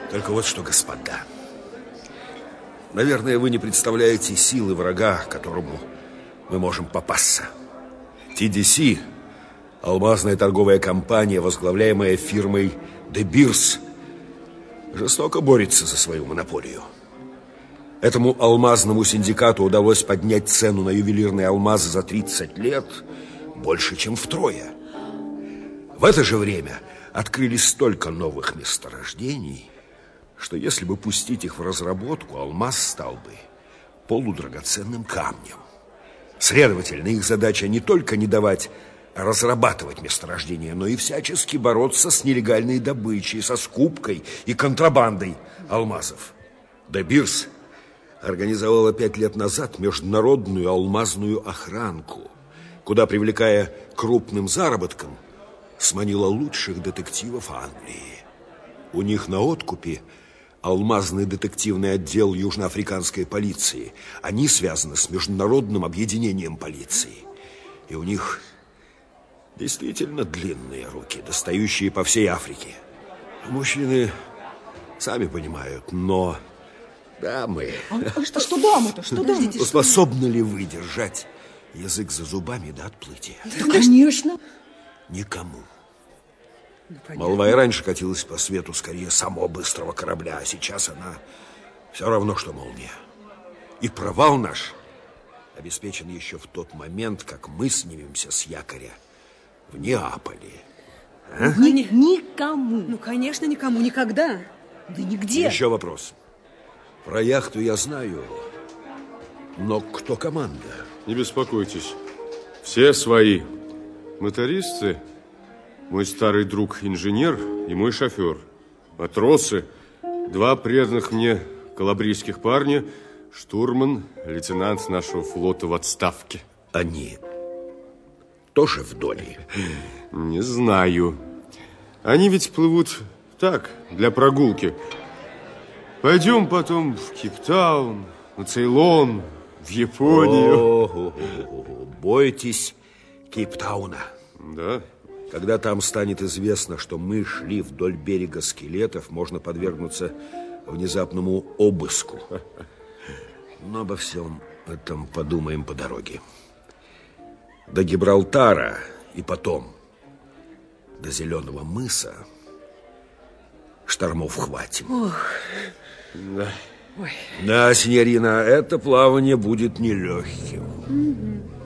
Только вот что, господа, наверное, вы не представляете силы врага, которому мы можем попасться. TDC, алмазная торговая компания, возглавляемая фирмой De Beers, жестоко борется за свою монополию. Этому алмазному синдикату удалось поднять цену на ювелирные алмазы за 30 лет больше, чем втрое. В это же время открылись столько новых месторождений, что если бы пустить их в разработку, алмаз стал бы полудрагоценным камнем. Следовательно, их задача не только не давать разрабатывать месторождения, но и всячески бороться с нелегальной добычей, со скупкой и контрабандой алмазов. De Beers организовала 5 лет назад международную алмазную охранку, куда, привлекая крупным заработком, сманила лучших детективов Англии. У них на откупе алмазный детективный отдел южноафриканской полиции. Они связаны с международным объединением полиции. И у них действительно длинные руки, достающие по всей Африке. Мужчины сами понимают, но дамы... Что дамы-то? Что дамы? Способны ли вы держать язык за зубами до отплытия? Да, конечно. Никому. Молва и раньше катилась по свету скорее само быстрого корабля, а сейчас она все равно, что молния. И провал наш обеспечен еще в тот момент, как мы снимемся с якоря в Неаполе. А? Никому. Ну, конечно, никому, никогда. Да нигде. Еще вопрос. Про яхту я знаю, но кто команда? Не беспокойтесь, все свои. Мотористы, мой старый друг инженер и мой шофер. Матросы, 2 преданных мне калабрийских парня, штурман, лейтенант нашего флота в отставке. Они тоже в доле? Не знаю. Они ведь плывут так, для прогулки. Пойдем потом в Кейптаун, на Цейлон, в Японию. Бойтесь Кейптауна. Да. Когда там станет известно, что мы шли вдоль берега Скелетов, можно подвергнуться внезапному обыску. Но обо всем этом подумаем по дороге. До Гибралтара и потом до Зеленого мыса штормов хватит. Ох. Да. Ой. Да, синьорина, это плавание будет нелегким.